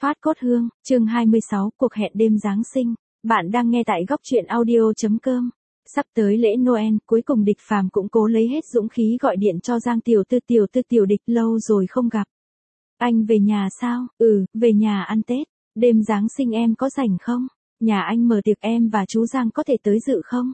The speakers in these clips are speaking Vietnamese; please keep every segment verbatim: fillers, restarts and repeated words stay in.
Phát cốt hương, chương hai mươi sáu, cuộc hẹn đêm Giáng sinh. Bạn đang nghe tại góc truyện audio.com. Sắp tới lễ Noel, cuối cùng Địch Phàm cũng cố lấy hết dũng khí gọi điện cho Giang Tiểu Tư. Tiểu Tư tiểu Địch, lâu rồi không gặp. Anh về nhà sao? Ừ, về nhà ăn Tết. Đêm Giáng sinh em có rảnh không? Nhà anh mở tiệc, em và chú Giang có thể tới dự không?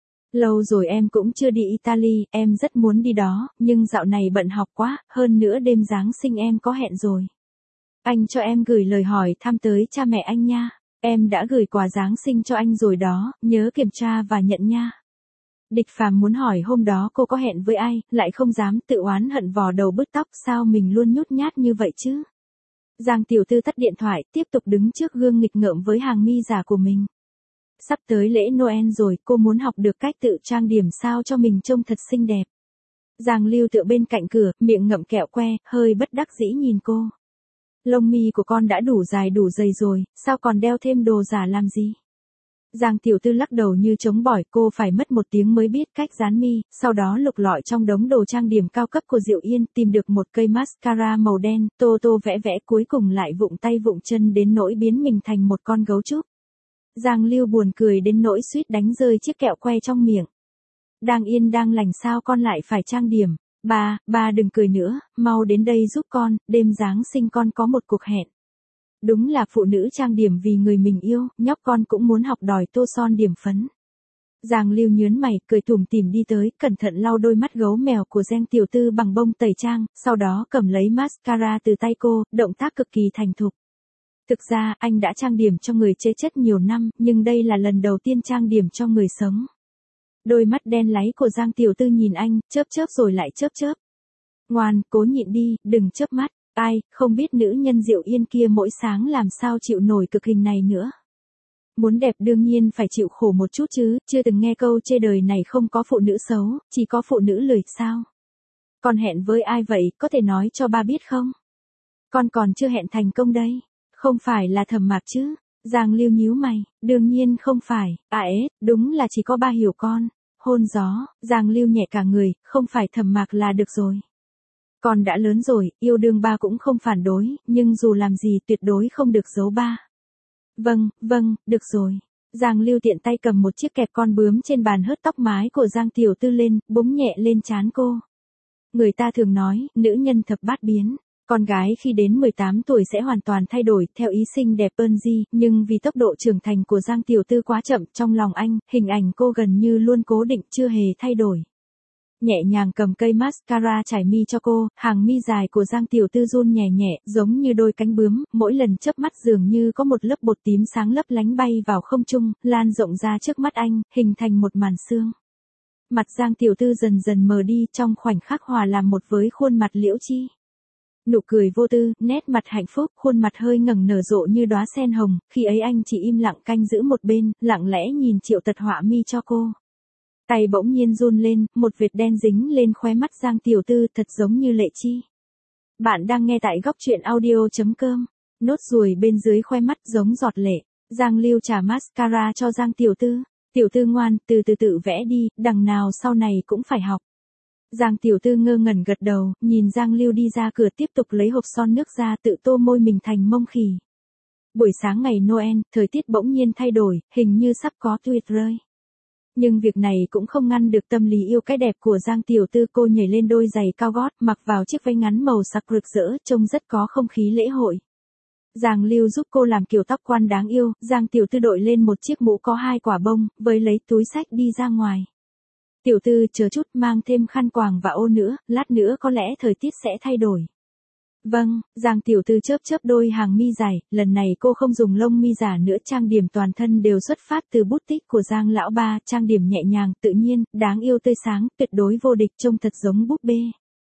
Lâu rồi em cũng chưa đi Italy, em rất muốn đi đó, nhưng dạo này bận học quá, hơn nữa đêm Giáng sinh em có hẹn rồi. Anh cho em gửi lời hỏi thăm tới cha mẹ anh nha. Em đã gửi quà Giáng sinh cho anh rồi đó, nhớ kiểm tra và nhận nha. Địch Phàm muốn hỏi hôm đó cô có hẹn với ai, lại không dám, tự oán hận vò đầu bứt tóc, sao mình luôn nhút nhát như vậy chứ. Giang Tiểu Tư tắt điện thoại, tiếp tục đứng trước gương nghịch ngợm với hàng mi giả của mình. Sắp tới lễ Noel rồi, cô muốn học được cách tự trang điểm sao cho mình trông thật xinh đẹp. Giang Lưu tựa bên cạnh cửa, miệng ngậm kẹo que, hơi bất đắc dĩ nhìn cô. Lông mi của con đã đủ dài đủ dày rồi, sao còn đeo thêm đồ giả làm gì? Giang Tiểu Tư lắc đầu như chống bỏi, cô phải mất một tiếng mới biết cách dán mi, sau đó lục lọi trong đống đồ trang điểm cao cấp của Diệu Yên, tìm được một cây mascara màu đen, tô tô vẽ vẽ, cuối cùng lại vụng tay vụng chân đến nỗi biến mình thành một con gấu trúc. Giang Lưu buồn cười đến nỗi suýt đánh rơi chiếc kẹo que trong miệng. Đang yên đang lành sao con lại phải trang điểm? Ba, ba đừng cười nữa, mau đến đây giúp con, đêm Giáng sinh con có một cuộc hẹn. Đúng là phụ nữ trang điểm vì người mình yêu, nhóc con cũng muốn học đòi tô son điểm phấn. Giang Lưu nhớn mày, cười tủm tỉm đi tới, cẩn thận lau đôi mắt gấu mèo của Giang Tiểu Tư bằng bông tẩy trang, sau đó cầm lấy mascara từ tay cô, động tác cực kỳ thành thục. Thực ra, anh đã trang điểm cho người chế chất nhiều năm, nhưng đây là lần đầu tiên trang điểm cho người sống. Đôi mắt đen láy của Giang Tiểu Tư nhìn anh, chớp chớp rồi lại chớp chớp. Ngoan, cố nhịn đi, đừng chớp mắt. Ai, không biết nữ nhân Diệu Yên kia mỗi sáng làm sao chịu nổi cực hình này nữa. Muốn đẹp đương nhiên phải chịu khổ một chút chứ, chưa từng nghe câu chê đời này không có phụ nữ xấu, chỉ có phụ nữ lười sao. Con hẹn với ai vậy, có thể nói cho ba biết không? Con còn chưa hẹn thành công đây. Không phải là Thẩm Mạc chứ? Giang Lưu nhíu mày, đương nhiên không phải, à ế, đúng là chỉ có ba hiểu con. Hôn gió, Giang Lưu nhẹ cả người, không phải Thẩm Mạc là được rồi. Con đã lớn rồi, yêu đương ba cũng không phản đối, nhưng dù làm gì tuyệt đối không được giấu ba. Vâng, vâng, được rồi. Giang Lưu tiện tay cầm một chiếc kẹp con bướm trên bàn hớt tóc mái của Giang Tiểu Tư lên, búng nhẹ lên trán cô. Người ta thường nói, nữ nhân thập bát biến. Con gái khi đến mười tám tuổi sẽ hoàn toàn thay đổi, theo ý xinh đẹp ơn di, nhưng vì tốc độ trưởng thành của Giang Tiểu Tư quá chậm, trong lòng anh, hình ảnh cô gần như luôn cố định, chưa hề thay đổi. Nhẹ nhàng cầm cây mascara trải mi cho cô, hàng mi dài của Giang Tiểu Tư run nhẹ nhẹ, giống như đôi cánh bướm, mỗi lần chớp mắt dường như có một lớp bột tím sáng lấp lánh bay vào không trung, lan rộng ra trước mắt anh, hình thành một màn sương. Mặt Giang Tiểu Tư dần dần mờ đi, trong khoảnh khắc hòa làm một với khuôn mặt Liễu Chi. Nụ cười vô tư, nét mặt hạnh phúc, khuôn mặt hơi ngẩng nở rộ như đóa sen hồng, khi ấy anh chỉ im lặng canh giữ một bên, lặng lẽ nhìn Triệu Tật họa mi cho cô. Tay bỗng nhiên run lên, một vệt đen dính lên khóe mắt Giang Tiểu Tư, thật giống như lệ chi. Bạn đang nghe tại góc truyện audio.com. Nốt ruồi bên dưới khóe mắt giống giọt lệ. Giang Lưu trả mascara cho Giang Tiểu Tư. Tiểu Tư ngoan, từ từ tự vẽ đi, đằng nào sau này cũng phải học. Giang Tiểu Tư ngơ ngẩn gật đầu, nhìn Giang Lưu đi ra cửa, tiếp tục lấy hộp son nước ra tự tô môi mình thành mông khỉ. Buổi sáng ngày Noel, thời tiết bỗng nhiên thay đổi, hình như sắp có tuyết rơi. Nhưng việc này cũng không ngăn được tâm lý yêu cái đẹp của Giang Tiểu Tư, cô nhảy lên đôi giày cao gót, mặc vào chiếc váy ngắn màu sắc rực rỡ, trông rất có không khí lễ hội. Giang Lưu giúp cô làm kiểu tóc quan đáng yêu, Giang Tiểu Tư đội lên một chiếc mũ có hai quả bông, với lấy túi xách đi ra ngoài. Tiểu Tư chờ chút, mang thêm khăn quàng và ô nữa, lát nữa có lẽ thời tiết sẽ thay đổi. Vâng, Giang Tiểu Tư chớp chớp đôi hàng mi dài, lần này cô không dùng lông mi giả nữa, trang điểm toàn thân đều xuất phát từ bút tích của Giang lão ba, trang điểm nhẹ nhàng, tự nhiên, đáng yêu tươi sáng, tuyệt đối vô địch, trông thật giống búp bê.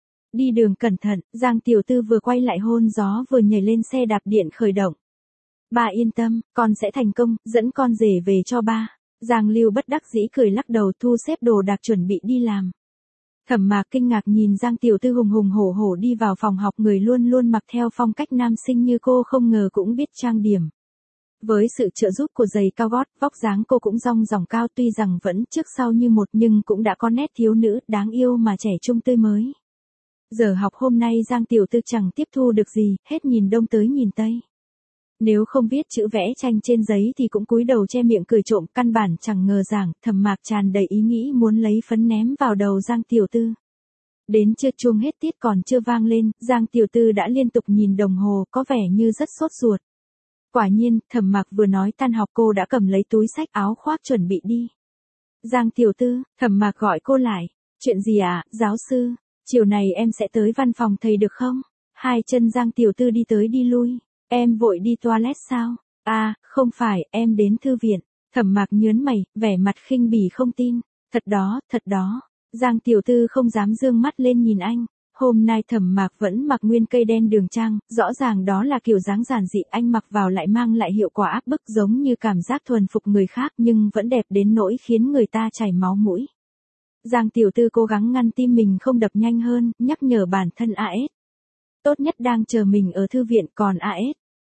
Đi đường cẩn thận, Giang Tiểu Tư vừa quay lại hôn gió vừa nhảy lên xe đạp điện khởi động. Ba yên tâm, con sẽ thành công, dẫn con rể về cho ba. Giang Lưu bất đắc dĩ cười lắc đầu, thu xếp đồ đạc chuẩn bị đi làm. Thẩm Mạc kinh ngạc nhìn Giang Tiểu Tư hùng hùng hổ hổ đi vào phòng học, người luôn luôn mặc theo phong cách nam sinh như cô không ngờ cũng biết trang điểm. Với sự trợ giúp của giày cao gót, vóc dáng cô cũng dong dỏng cao, tuy rằng vẫn trước sau như một nhưng cũng đã có nét thiếu nữ, đáng yêu mà trẻ trung tươi mới. Giờ học hôm nay Giang Tiểu Tư chẳng tiếp thu được gì, hết nhìn đông tới nhìn tây. Nếu không viết chữ vẽ tranh trên giấy thì cũng cúi đầu che miệng cười trộm, căn bản chẳng ngờ rằng Thẩm Mạc tràn đầy ý nghĩ muốn lấy phấn ném vào đầu Giang tiểu tư. Đến trưa chuông hết tiết còn chưa vang lên, Giang tiểu tư đã liên tục nhìn đồng hồ, có vẻ như rất sốt ruột. Quả nhiên, Thẩm Mạc vừa nói tan học cô đã cầm lấy túi xách áo khoác chuẩn bị đi. Giang tiểu tư, Thẩm Mạc gọi cô lại. Chuyện gì ạ, à, giáo sư? Chiều này em sẽ tới văn phòng thầy được không? Hai chân Giang tiểu tư đi tới đi lui. Em vội đi toilet sao? À, không phải, em đến thư viện. Thẩm Mạc nhớn mày, vẻ mặt khinh bỉ không tin. Thật đó, thật đó. Giang tiểu tư không dám dương mắt lên nhìn anh. Hôm nay Thẩm Mạc vẫn mặc nguyên cây đen đường trang, rõ ràng đó là kiểu dáng giản dị, anh mặc vào lại mang lại hiệu quả áp bức giống như cảm giác thuần phục người khác nhưng vẫn đẹp đến nỗi khiến người ta chảy máu mũi. Giang tiểu tư cố gắng ngăn tim mình không đập nhanh hơn, nhắc nhở bản thân a ét. Tốt nhất đang chờ mình ở thư viện, còn a ét.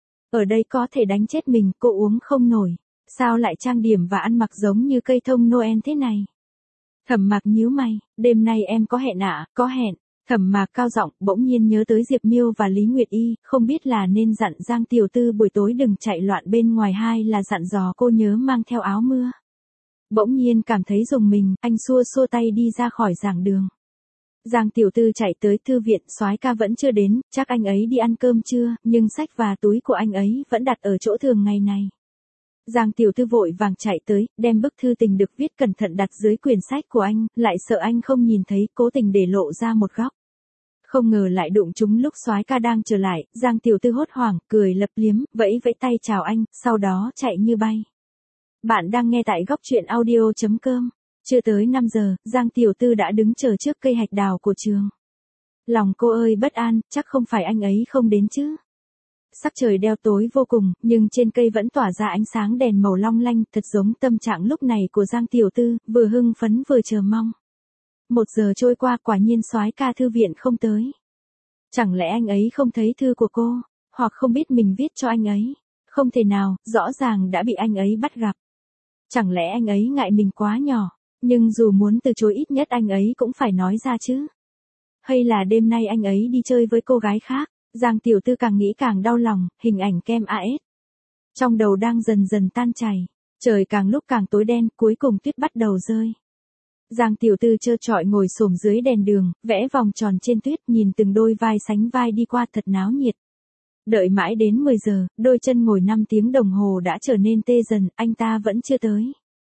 Ở đây có thể đánh chết mình, cô uống không nổi. Sao lại trang điểm và ăn mặc giống như cây thông Noel thế này? Thẩm Mạc nhíu mày, đêm nay em có hẹn ạ, à? Có hẹn. Thẩm Mạc cao giọng, bỗng nhiên nhớ tới Diệp Miêu và Lý Nguyệt Y, không biết là nên dặn Giang tiểu tư buổi tối đừng chạy loạn bên ngoài hay là dặn dò cô nhớ mang theo áo mưa. Bỗng nhiên cảm thấy rùng mình, anh xua xua tay đi ra khỏi giảng đường. Giang tiểu tư chạy tới thư viện, soái ca vẫn chưa đến, chắc anh ấy đi ăn cơm trưa, nhưng sách và túi của anh ấy vẫn đặt ở chỗ thường ngày này. Giang tiểu tư vội vàng chạy tới, đem bức thư tình được viết cẩn thận đặt dưới quyển sách của anh, lại sợ anh không nhìn thấy, cố tình để lộ ra một góc. Không ngờ lại đụng trúng lúc soái ca đang trở lại, Giang tiểu tư hốt hoảng, cười lấp liếm, vẫy vẫy tay chào anh, sau đó chạy như bay. Bạn đang nghe tại góc truyện audio chấm com. Chưa tới năm giờ, Giang tiểu tư đã đứng chờ trước cây hạch đào của trường. Lòng cô ơi bất an, chắc không phải anh ấy không đến chứ. Sắc trời đeo tối vô cùng, nhưng trên cây vẫn tỏa ra ánh sáng đèn màu long lanh, thật giống tâm trạng lúc này của Giang tiểu tư, vừa hưng phấn vừa chờ mong. Một giờ trôi qua, quả nhiên soái ca thư viện không tới. Chẳng lẽ anh ấy không thấy thư của cô, hoặc không biết mình viết cho anh ấy? Không thể nào, rõ ràng đã bị anh ấy bắt gặp. Chẳng lẽ anh ấy ngại mình quá nhỏ, nhưng dù muốn từ chối ít nhất anh ấy cũng phải nói ra chứ. Hay là đêm nay anh ấy đi chơi với cô gái khác? Giang tiểu tư càng nghĩ càng đau lòng, hình ảnh kem a ét. Trong đầu đang dần dần tan chảy, trời càng lúc càng tối đen, cuối cùng tuyết bắt đầu rơi. Giang tiểu tư trơ trọi ngồi xổm dưới đèn đường, vẽ vòng tròn trên tuyết, nhìn từng đôi vai sánh vai đi qua thật náo nhiệt. Đợi mãi đến mười giờ, đôi chân ngồi năm tiếng đồng hồ đã trở nên tê dần, anh ta vẫn chưa tới.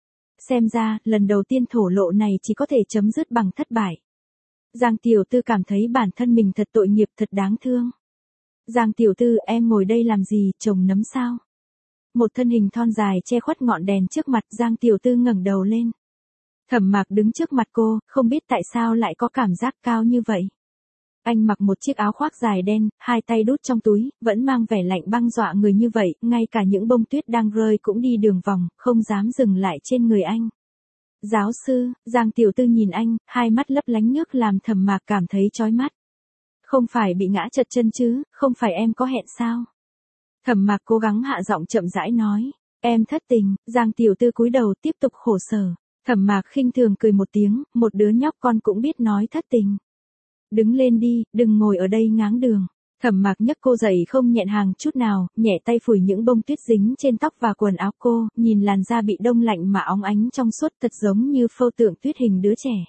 Xem ra, lần đầu tiên thổ lộ này chỉ có thể chấm dứt bằng thất bại. Giang tiểu tư cảm thấy bản thân mình thật tội nghiệp, thật đáng thương. Giang tiểu tư, em ngồi đây làm gì, trồng nấm sao? Một thân hình thon dài che khuất ngọn đèn trước mặt, Giang tiểu tư ngẩng đầu lên. Thẩm Mạc đứng trước mặt cô, không biết tại sao lại có cảm giác cao như vậy. Anh mặc một chiếc áo khoác dài đen, hai tay đút trong túi, vẫn mang vẻ lạnh băng dọa người như vậy, ngay cả những bông tuyết đang rơi cũng đi đường vòng, không dám dừng lại trên người anh. Giáo sư, Giang tiểu tư nhìn anh, hai mắt lấp lánh nước làm Thẩm Mạc cảm thấy chói mắt. Không phải bị ngã trật chân chứ, không phải em có hẹn sao? Thẩm Mạc cố gắng hạ giọng chậm rãi nói, em thất tình. Giang tiểu tư cúi đầu tiếp tục khổ sở. Thẩm Mạc khinh thường cười một tiếng, một đứa nhóc con cũng biết nói thất tình. Đứng lên đi, đừng ngồi ở đây ngáng đường. Thẩm Mạc nhấc cô dậy không nhẹn hàng chút nào, nhẹ tay phủi những bông tuyết dính trên tóc và quần áo cô, nhìn làn da bị đông lạnh mà óng ánh trong suốt, thật giống như phô tượng tuyết hình đứa trẻ.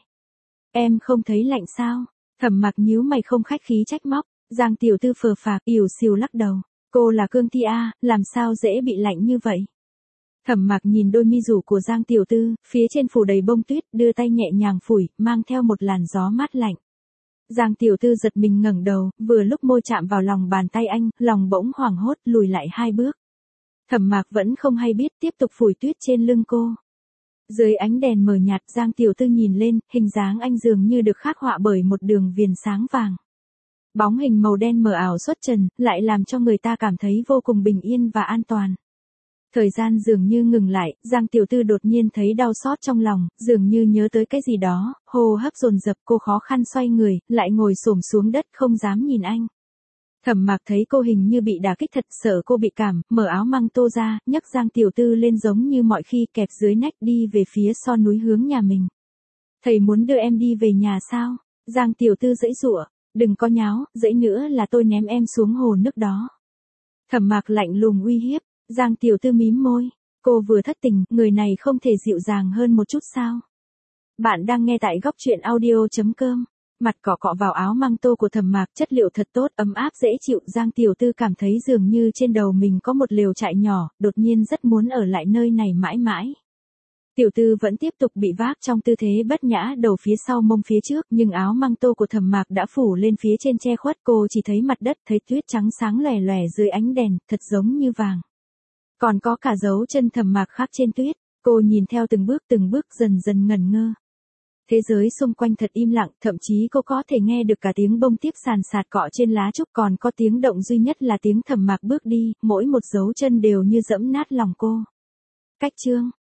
Em không thấy lạnh sao? Thẩm Mạc nhíu mày không khách khí trách móc. Giang tiểu tư phờ phạc, ỉu xìu lắc đầu. Cô là cương thi a, làm sao dễ bị lạnh như vậy? Thẩm Mạc nhìn đôi mi rủ của Giang tiểu tư, phía trên phủ đầy bông tuyết, đưa tay nhẹ nhàng phủi, mang theo một làn gió mát lạnh. Giang tiểu tư giật mình ngẩng đầu, vừa lúc môi chạm vào lòng bàn tay anh, lòng bỗng hoảng hốt, lùi lại hai bước. Thẩm Mạc vẫn không hay biết, tiếp tục phủi tuyết trên lưng cô. Dưới ánh đèn mờ nhạt, Giang tiểu tư nhìn lên, hình dáng anh dường như được khắc họa bởi một đường viền sáng vàng. Bóng hình màu đen mờ ảo xuất trần, lại làm cho người ta cảm thấy vô cùng bình yên và an toàn. Thời gian dường như ngừng lại, Giang tiểu tư đột nhiên thấy đau xót trong lòng, dường như nhớ tới cái gì đó, hô hấp dồn dập, cô khó khăn xoay người, lại ngồi xổm xuống đất không dám nhìn anh. Thẩm Mạc thấy cô hình như bị đả kích thật, sợ cô bị cảm, mở áo măng tô ra, nhấc Giang tiểu tư lên giống như mọi khi, kẹp dưới nách đi về phía son núi hướng nhà mình. Thầy muốn đưa em đi về nhà sao? Giang tiểu tư giãy giụa, đừng có nháo, dãy nữa là tôi ném em xuống hồ nước đó. Thẩm Mạc lạnh lùng uy hiếp, Giang tiểu thư mím môi, cô vừa thất tình, người này không thể dịu dàng hơn một chút sao? Bạn đang nghe tại góc truyện audio.com. Mặt cọ cọ vào áo măng tô của Thẩm Mạc, chất liệu thật tốt, ấm áp dễ chịu, Giang tiểu thư cảm thấy dường như trên đầu mình có một lều trại nhỏ, đột nhiên rất muốn ở lại nơi này mãi mãi. Tiểu tư vẫn tiếp tục bị vác trong tư thế bất nhã, đầu phía sau mông phía trước, nhưng áo măng tô của Thẩm Mạc đã phủ lên phía trên che khuất, cô chỉ thấy mặt đất, thấy tuyết trắng sáng lòe lòe dưới ánh đèn, thật giống như vàng. Còn có cả dấu chân Thẩm Mạc khắc trên tuyết, cô nhìn theo từng bước từng bước dần dần ngẩn ngơ. Thế giới xung quanh thật im lặng, thậm chí cô có thể nghe được cả tiếng bông tiếp sàn sạt cọ trên lá trúc, còn có tiếng động duy nhất là tiếng Thẩm Mạc bước đi, mỗi một dấu chân đều như dẫm nát lòng cô. Cách chương